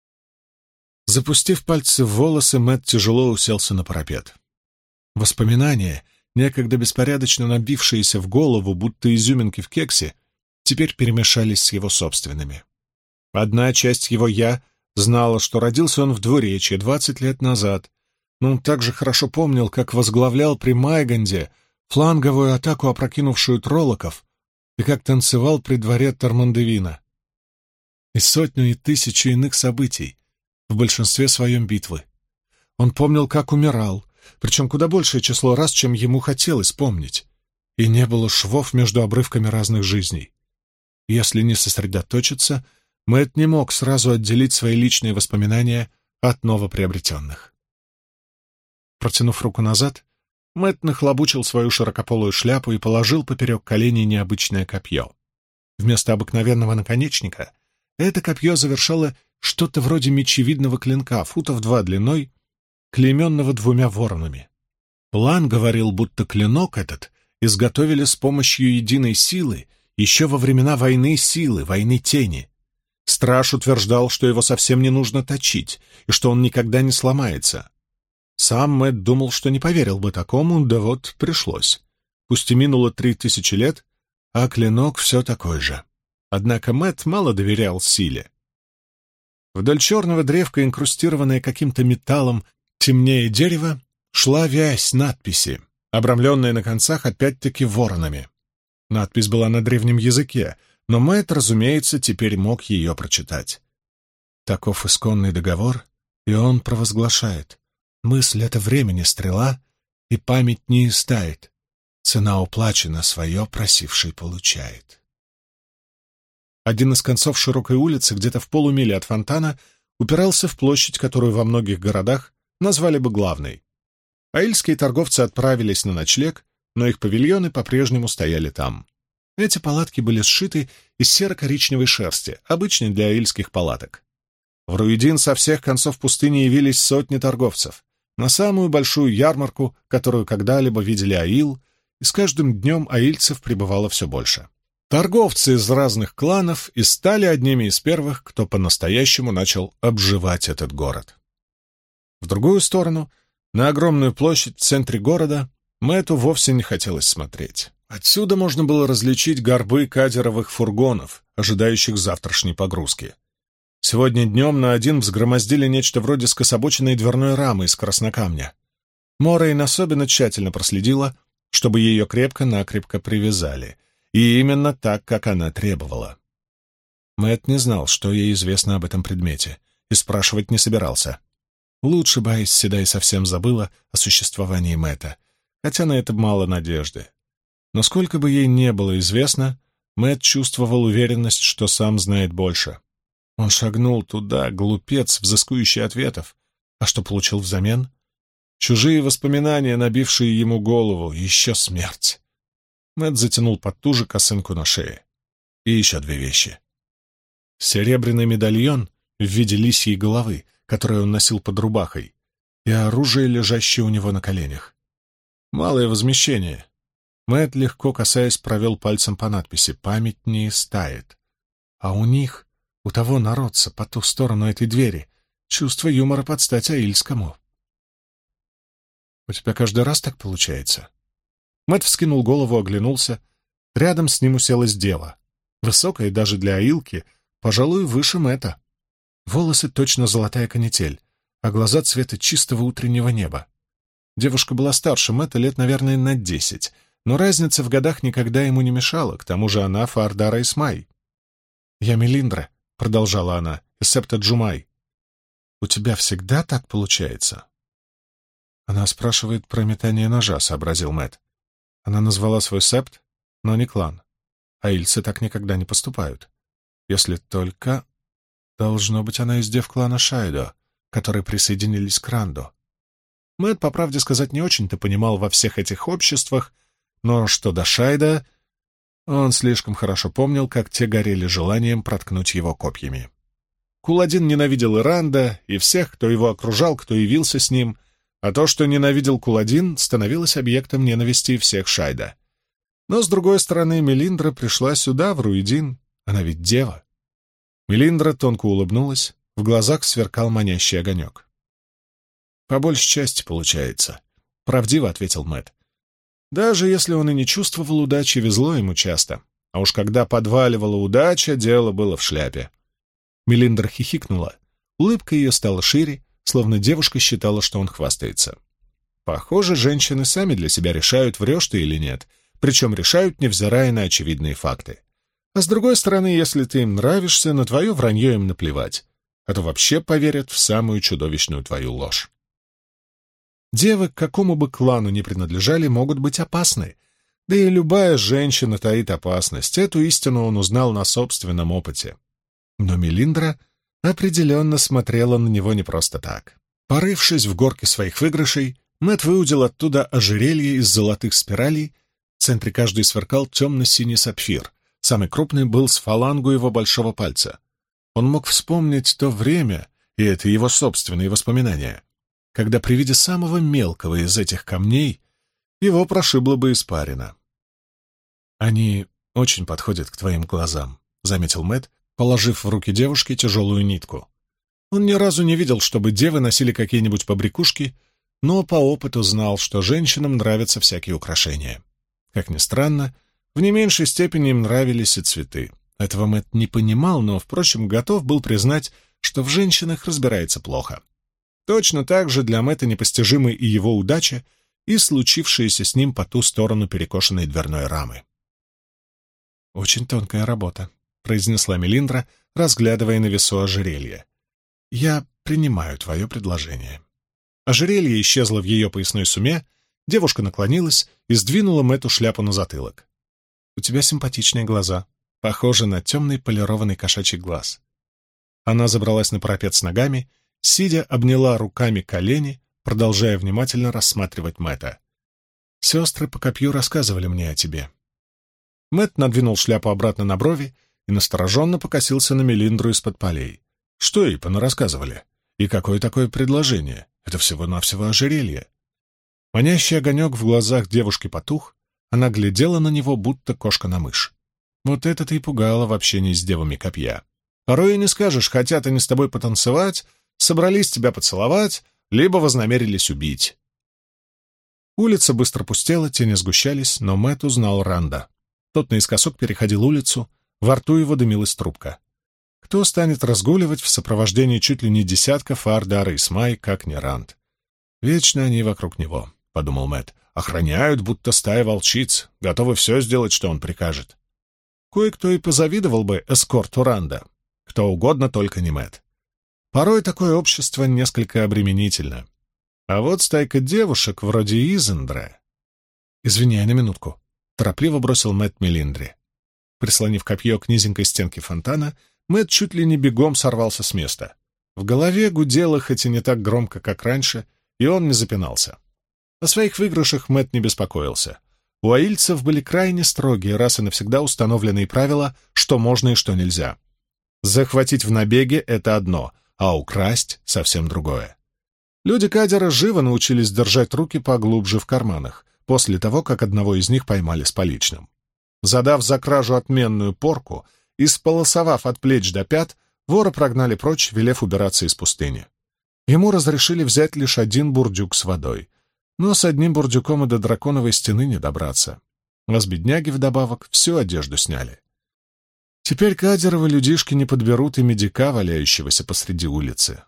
Speaker 1: Запустив пальцы в волосы, Мэтт тяжело уселся на парапет. Воспоминания, некогда беспорядочно набившиеся в голову, будто изюминки в кексе, теперь перемешались с его собственными. Одна часть его «я» знала, что родился он в Двуречье 20 лет назад, но он также хорошо помнил, как возглавлял при Майганде фланговую атаку, опрокинувшую троллоков, и как танцевал при дворе Тормандевина. И сотню и тысячу иных событий, в большинстве своем битвы. Он помнил, как умирал, причем куда большее число раз, чем ему хотелось помнить, и не было швов между обрывками разных жизней. Если не сосредоточиться, Мэтт не мог сразу отделить свои личные воспоминания от новоприобретенных. Протянув руку назад, Мэтт нахлобучил свою широкополую шляпу и положил поперек коленей необычное копье. Вместо обыкновенного наконечника это копье завершало что-то вроде мечевидного клинка, футов 2 длиной, клейменного 2 воронами. План говорил, будто клинок этот изготовили с помощью единой силы еще во времена войны силы, войны тени. Страж утверждал, что его совсем не нужно точить, и что он никогда не сломается. Сам Мэтт думал, что не поверил бы такому, да вот пришлось. Пусть и минуло 3000 лет, а клинок все такой же. Однако Мэтт мало доверял силе. Вдоль черного древка, инкрустированная каким-то металлом темнее дерева, шла вязь надписи, обрамленная на концах опять-таки воронами. Надпись была на древнем языке, но Мэтт, разумеется, теперь мог ее прочитать. Таков исконный договор, и он провозглашает: мысль — это времени стрела, и память не истает. Цена уплачена, свое просивший получает. Один из концов широкой улицы, где-то в полумиле от фонтана, упирался в площадь, которую во многих городах назвали бы главной. Аильские торговцы отправились на ночлег, но их павильоны по-прежнему стояли там. Эти палатки были сшиты из серо-коричневой шерсти, обычной для аильских палаток. В Руидин со всех концов пустыни явились сотни торговцев. На самую большую ярмарку, которую когда-либо видели Аил, и с каждым днем аильцев прибывало все больше. Торговцы из разных кланов и стали одними из первых, кто по-настоящему начал обживать этот город. В другую сторону, на огромную площадь в центре города, Мэтту вовсе не хотелось смотреть. Отсюда можно было различить горбы катеровых фургонов, ожидающих завтрашней погрузки. Сегодня днем на один взгромоздили нечто вроде скособоченной дверной рамы из краснокамня. Морейн особенно тщательно проследила, чтобы ее крепко-накрепко привязали, и именно так, как она требовала. Мэтт не знал, что ей известно об этом предмете, и спрашивать не собирался. Лучше бы Айс Седай совсем забыла о существовании Мэтта, хотя на это мало надежды. Но сколько бы ей не было известно, Мэтт чувствовал уверенность, что сам знает больше. Он шагнул туда, глупец, взыскующий ответов. А что получил взамен? Чужие воспоминания, набившие ему голову, еще смерть. Мэтт затянул потуже косынку на шее. И еще две вещи. Серебряный медальон в виде лисьей головы, который он носил под рубахой, и оружие, лежащее у него на коленях. Малое возмещение. Мэтт, легко касаясь, провел пальцем по надписи «Память не истает». А у них, у того народца по ту сторону этой двери, чувство юмора под стать аильскому. «У тебя каждый раз так получается?» Мэтт вскинул голову, оглянулся. Рядом с ним уселась дева. Высокая даже для аилки, пожалуй, выше Мэтта. Волосы точно золотая канитель, а глаза цвета чистого утреннего неба. Девушка была старше Мэтта лет, наверное, на 10, но разница в годах никогда ему не мешала, к тому же она Фаардара Исмай. «Я Мелиндра», — продолжала она, — «из септа Джумай». «У тебя всегда так получается?» Она спрашивает про метание ножа, — сообразил Мэтт. Она назвала свой септ, но не клан. Аильцы так никогда не поступают. Если только... Должно быть, она из дев клана Шайдо, которые присоединились к Ранду. Мэтт, по правде сказать, не очень-то понимал во всех этих обществах, но что до Шайда, он слишком хорошо помнил, как те горели желанием проткнуть его копьями. Куладин ненавидел и Ранда, и всех, кто его окружал, кто явился с ним, а то, что ненавидел Куладин, становилось объектом ненависти всех Шайда. Но, с другой стороны, Мелиндра пришла сюда, в Руидин, она ведь дева. Мелиндра тонко улыбнулась, в глазах сверкал манящий огонек. «По большей части получается», — правдиво ответил Мэтт. Даже если он и не чувствовал удачи, везло ему часто. А уж когда подваливала удача, дело было в шляпе. Мелиндра хихикнула. Улыбка ее стала шире, словно девушка считала, что он хвастается. Похоже, женщины сами для себя решают, врешь ты или нет, причем решают, невзирая на очевидные факты. А с другой стороны, если ты им нравишься, на твое вранье им наплевать, а то вообще поверят в самую чудовищную твою ложь. Девы, к какому бы клану ни принадлежали, могут быть опасны. Да и любая женщина таит опасность. Эту истину он узнал на собственном опыте. Но Мелиндра определенно смотрела на него не просто так. Порывшись в горке своих выигрышей, Мэтт выудил оттуда ожерелье из золотых спиралей. В центре каждой сверкал темно-синий сапфир. Самый крупный был с фалангу его большого пальца. Он мог вспомнить то время, и это его собственные воспоминания, когда при виде самого мелкого из этих камней его прошибло бы испарина. «Они очень подходят к твоим глазам», — заметил Мэтт, положив в руки девушки тяжелую нитку. Он ни разу не видел, чтобы девы носили какие-нибудь побрякушки, но по опыту знал, что женщинам нравятся всякие украшения. Как ни странно, в не меньшей степени им нравились и цветы. Этого Мэтт не понимал, но, впрочем, готов был признать, что в женщинах разбирается плохо. Точно так же для Мэтта непостижимы и его удача, и случившееся с ним по ту сторону перекошенной дверной рамы. «Очень тонкая работа», — произнесла Мелиндра, разглядывая на весу ожерелье. «Я принимаю твое предложение». Ожерелье исчезло в ее поясной суме, девушка наклонилась и сдвинула Мэтту шляпу на затылок. «У тебя симпатичные глаза, похожи на темный полированный кошачий глаз». Она забралась на парапет с ногами, сидя, обняла руками колени, продолжая внимательно рассматривать Мэтта. «Сестры по копью рассказывали мне о тебе». Мэтт надвинул шляпу обратно на брови и настороженно покосился на Мелиндру из-под полей. Что ей понарассказывали? И какое такое предложение? Это всего-навсего ожерелье. Манящий огонек в глазах девушки потух, она глядела на него, будто кошка на мышь. Вот это-то и пугало в общении с девами копья. Порой и не скажешь, хотят они с тобой потанцевать, собрались тебя поцеловать, либо вознамерились убить. Улица быстро пустела, тени сгущались, но Мэтт узнал Ранда. Тот наискосок переходил улицу, во рту его дымилась трубка. Кто станет разгуливать в сопровождении чуть ли не десятков Ардара и Смай, как не Ранд? Вечно они вокруг него, — подумал Мэтт. Охраняют, будто стая волчиц, готовы все сделать, что он прикажет. Кое-кто и позавидовал бы эскорту Ранда. Кто угодно, только не Мэтт. Порой такое общество несколько обременительно. А вот стайка девушек вроде Изендре... «Извиняй на минутку», — торопливо бросил Мэтт Мелиндри. Прислонив копье к низенькой стенке фонтана, Мэтт чуть ли не бегом сорвался с места. В голове гудело, хоть и не так громко, как раньше, и он не запинался. О своих выигрышах Мэтт не беспокоился. У аильцев были крайне строгие, раз и навсегда установленные правила, что можно и что нельзя. Захватить в набеге — это одно, а украсть — совсем другое. Люди Кадера живо научились держать руки поглубже в карманах, после того, как одного из них поймали с поличным. Задав за кражу отменную порку и сполосовав от плеч до пят, вора прогнали прочь, велев убираться из пустыни. Ему разрешили взять лишь один бурдюк с водой. Но с одним бурдюком и до драконовой стены не добраться. А с бедняги вдобавок всю одежду сняли. Теперь Кадеровы людишки не подберут и медика, валяющегося посреди улицы.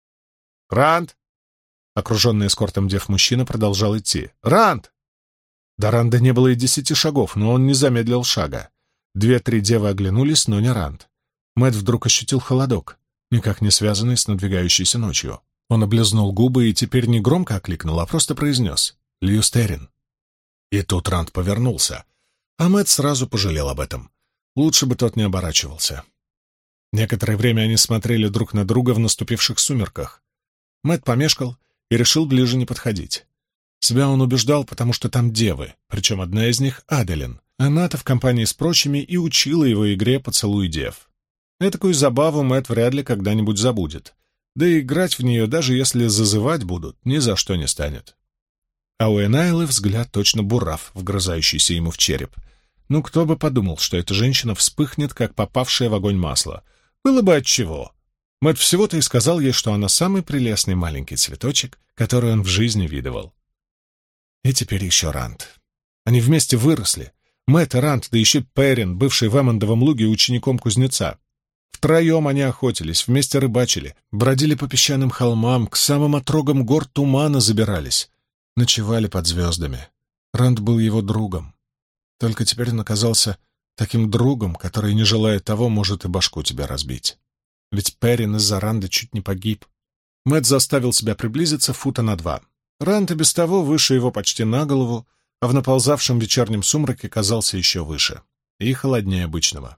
Speaker 1: «Ранд!» Окруженный эскортом дев мужчина продолжал идти. «Ранд!» До Ранда не было и 10 шагов, но он не замедлил шага. 2-3 девы оглянулись, но не Ранд. Мэтт вдруг ощутил холодок, никак не связанный с надвигающейся ночью. Он облизнул губы и теперь не громко окликнул, а просто произнес «Льюстерин». И тут Ранд повернулся, а Мэтт сразу пожалел об этом. Лучше бы тот не оборачивался. Некоторое время они смотрели друг на друга в наступивших сумерках. Мэтт помешкал и решил ближе не подходить. Себя он убеждал, потому что там девы, причем одна из них — Аделин. Она-то в компании с прочими и учила его игре «Поцелуй дев». Этакую забаву Мэтт вряд ли когда-нибудь забудет. Да и играть в нее, даже если зазывать будут, ни за что не станет. А у Энайлы взгляд точно бурав, вгрызающийся ему в череп. Ну, кто бы подумал, что эта женщина вспыхнет, как попавшее в огонь масло. Было бы отчего. Мэтт всего-то и сказал ей, что она самый прелестный маленький цветочек, который он в жизни видывал. И теперь еще Ранд. Они вместе выросли. Мэтт и Ранд, да еще Перин, бывший в Эммондовом луге учеником кузнеца. Втроем они охотились, вместе рыбачили, бродили по песчаным холмам, к самым отрогам гор тумана забирались, ночевали под звездами. Ранд был его другом. Только теперь он оказался таким другом, который, не желая того, может и башку тебе разбить. Ведь Перин из-за Ранда чуть не погиб. Мэтт заставил себя приблизиться фута на 2. Ранд и без того выше его почти на голову, а в наползавшем вечернем сумраке казался еще выше и холоднее обычного.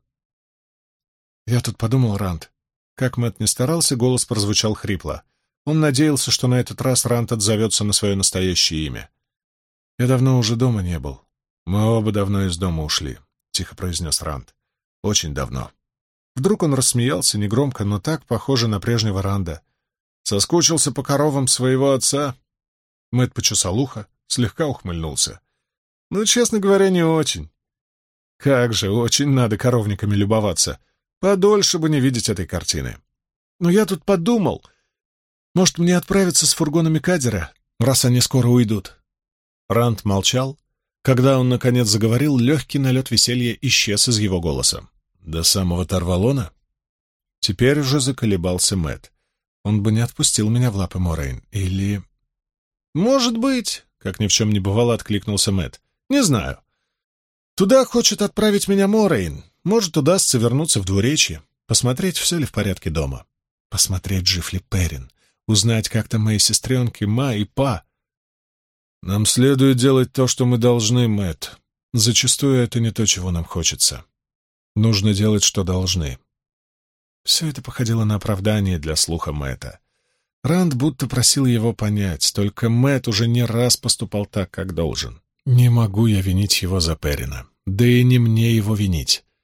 Speaker 1: «Я тут подумал, Ранд». Как Мэтт не старался, голос прозвучал хрипло. Он надеялся, что на этот раз Ранд отзовется на свое настоящее имя. «Я давно уже дома не был. Мы оба давно из дома ушли», — тихо произнес Ранд. «Очень давно». Вдруг он рассмеялся, негромко, но так похоже на прежнего Ранда. «Соскучился по коровам своего отца?» Мэтт почесал ухо, слегка ухмыльнулся. «Ну, честно говоря, не очень. Как же, очень надо коровниками любоваться. Подольше бы не видеть этой картины. Но я тут подумал, может, мне отправиться с фургонами Кадера, раз они скоро уйдут?» Ранд молчал. Когда он, наконец, заговорил, легкий налет веселья исчез из его голоса. «До самого Тарвалона?» Теперь уже заколебался Мэтт. «Он бы не отпустил меня в лапы Морейн. Или...» «Может быть», — как ни в чем не бывало, откликнулся Мэтт. «Не знаю. Туда хочет отправить меня Морейн. Может, удастся вернуться в Двуречье, посмотреть, все ли в порядке дома. Посмотреть, жив ли Перин, узнать, как там мои сестренки Ма и Па. Нам следует делать то, что мы должны, Мэтт. Зачастую это не то, чего нам хочется. Нужно делать, что должны». Все это походило на оправдание для слуха Мэтта. Ранд будто просил его понять, только Мэтт уже не раз поступал так, как должен. Не могу я винить его за Перина. Да и не мне его винить.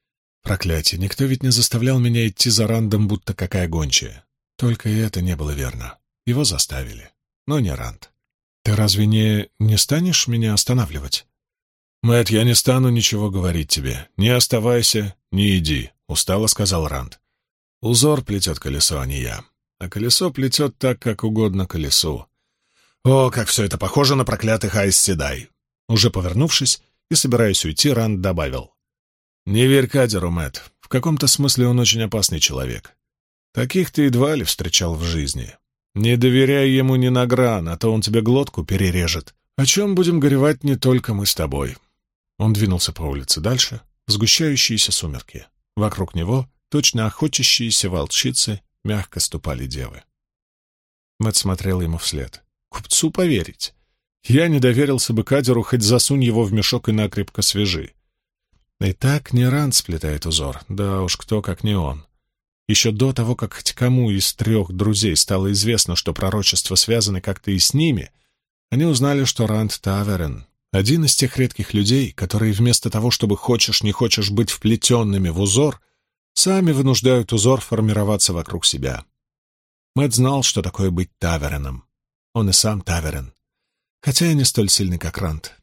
Speaker 1: Проклятие, никто ведь не заставлял меня идти за Рандом, будто какая гончая. Только и это не было верно. Его заставили, но не Ранд. Ты разве не станешь меня останавливать? Мэтт, я не стану ничего говорить тебе. Не оставайся, не иди, устало сказал Ранд. Узор плетет колесо, а не я. А колесо плетет так, как угодно колесу. О, как все это похоже на проклятых Айс Седай. Уже повернувшись и собираясь уйти, Ранд добавил. Не верь Кадеру, Мэтт. В каком-то смысле он очень опасный человек. Таких ты едва ли встречал в жизни. Не доверяй ему ни на гран, а то он тебе глотку перережет. О чем будем горевать не только мы с тобой. Он двинулся по улице дальше, в сгущающиеся сумерки. Вокруг него, точно охотящиеся волчицы, мягко ступали девы. Мэтт смотрел ему вслед. Купцу поверить. Я не доверился бы Кадеру, хоть засунь его в мешок и накрепко свяжи. И так не Ранд сплетает узор, да уж кто, как не он. Еще до того, как хоть кому из 3 друзей стало известно, что пророчества связаны как-то и с ними, они узнали, что Ранд Таверен — один из тех редких людей, которые вместо того, чтобы хочешь не хочешь быть вплетенными в узор, сами вынуждают узор формироваться вокруг себя. Мэтт знал, что такое быть Тавереном. Он и сам Таверен, хотя и не столь сильный, как Ранд.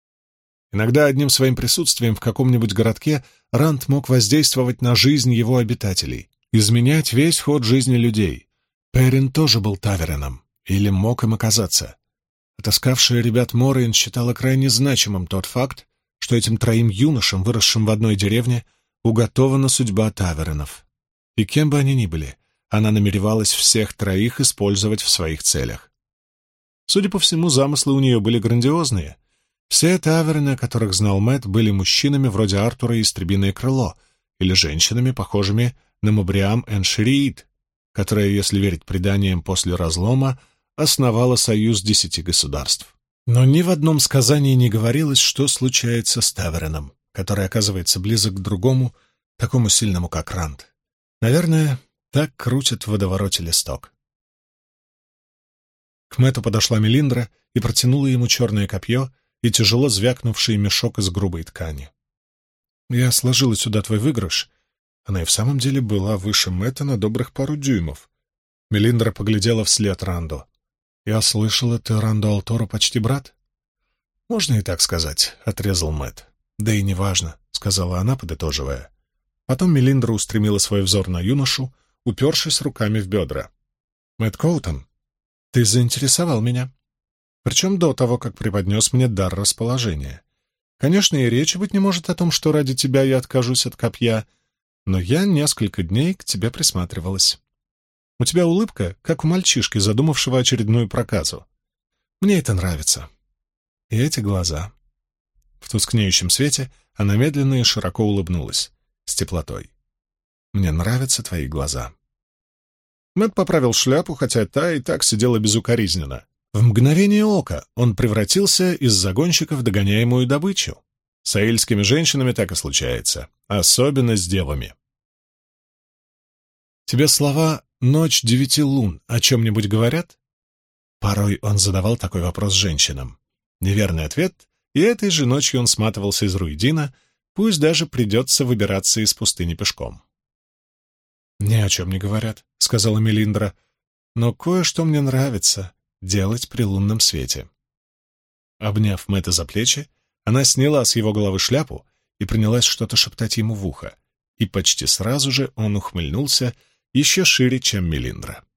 Speaker 1: Иногда одним своим присутствием в каком-нибудь городке Ранд мог воздействовать на жизнь его обитателей, изменять весь ход жизни людей. Перин тоже был Тавереном, или мог им оказаться. Отаскавшая ребят Морейн считала крайне значимым тот факт, что этим 3 юношам, выросшим в одной деревне, уготована судьба Таверенов. И кем бы они ни были, она намеревалась всех 3 использовать в своих целях. Судя по всему, замыслы у нее были грандиозные. Все Таверны, которых знал Мэтт, были мужчинами вроде Артура и Истребиное Крыло, или женщинами, похожими на Мубриам Эншириит, которая, если верить преданиям после разлома, основала союз 10 государств. Но ни в одном сказании не говорилось, что случается с Тавереном, который оказывается близок к другому, такому сильному, как Ранд. Наверное, так крутит в водовороте листок. К Мэтту подошла Мелиндра и протянула ему черное копье и тяжело звякнувший мешок из грубой ткани. «Я сложила сюда твой выигрыш». Она и в самом деле была выше Мэтта на добрых пару дюймов. Мелиндра поглядела вслед Ранду. «Я слышала, ты Ранду Алтору почти брат?» «Можно и так сказать», — отрезал Мэтт. «Да и неважно», — сказала она, подытоживая. Потом Мелиндра устремила свой взор на юношу, упершись руками в бедра. «Мэтт Коутон, ты заинтересовал меня. Причем до того, как преподнес мне дар расположения. Конечно, и речи быть не может о том, что ради тебя я откажусь от копья, но я несколько дней к тебе присматривалась. У тебя улыбка, как у мальчишки, задумавшего очередную проказу. Мне это нравится. И эти глаза». В тускнеющем свете она медленно и широко улыбнулась, с теплотой. «Мне нравятся твои глаза». Мэтт поправил шляпу, хотя та и так сидела безукоризненно. В мгновение ока он превратился из загонщика в догоняемую добычу. С аильскими женщинами так и случается, особенно с девами. «Тебе слова «Ночь 9 лун» о чем-нибудь говорят?» Порой он задавал такой вопрос женщинам. Неверный ответ, и этой же ночью он сматывался из Руидина, пусть даже придется выбираться из пустыни пешком. «Ни о чем не говорят», — сказала Мелиндра, — «но кое-что мне нравится делать при лунном свете». Обняв Мэтта за плечи, она сняла с его головы шляпу и принялась что-то шептать ему в ухо, и почти сразу же он ухмыльнулся еще шире, чем Мелиндра.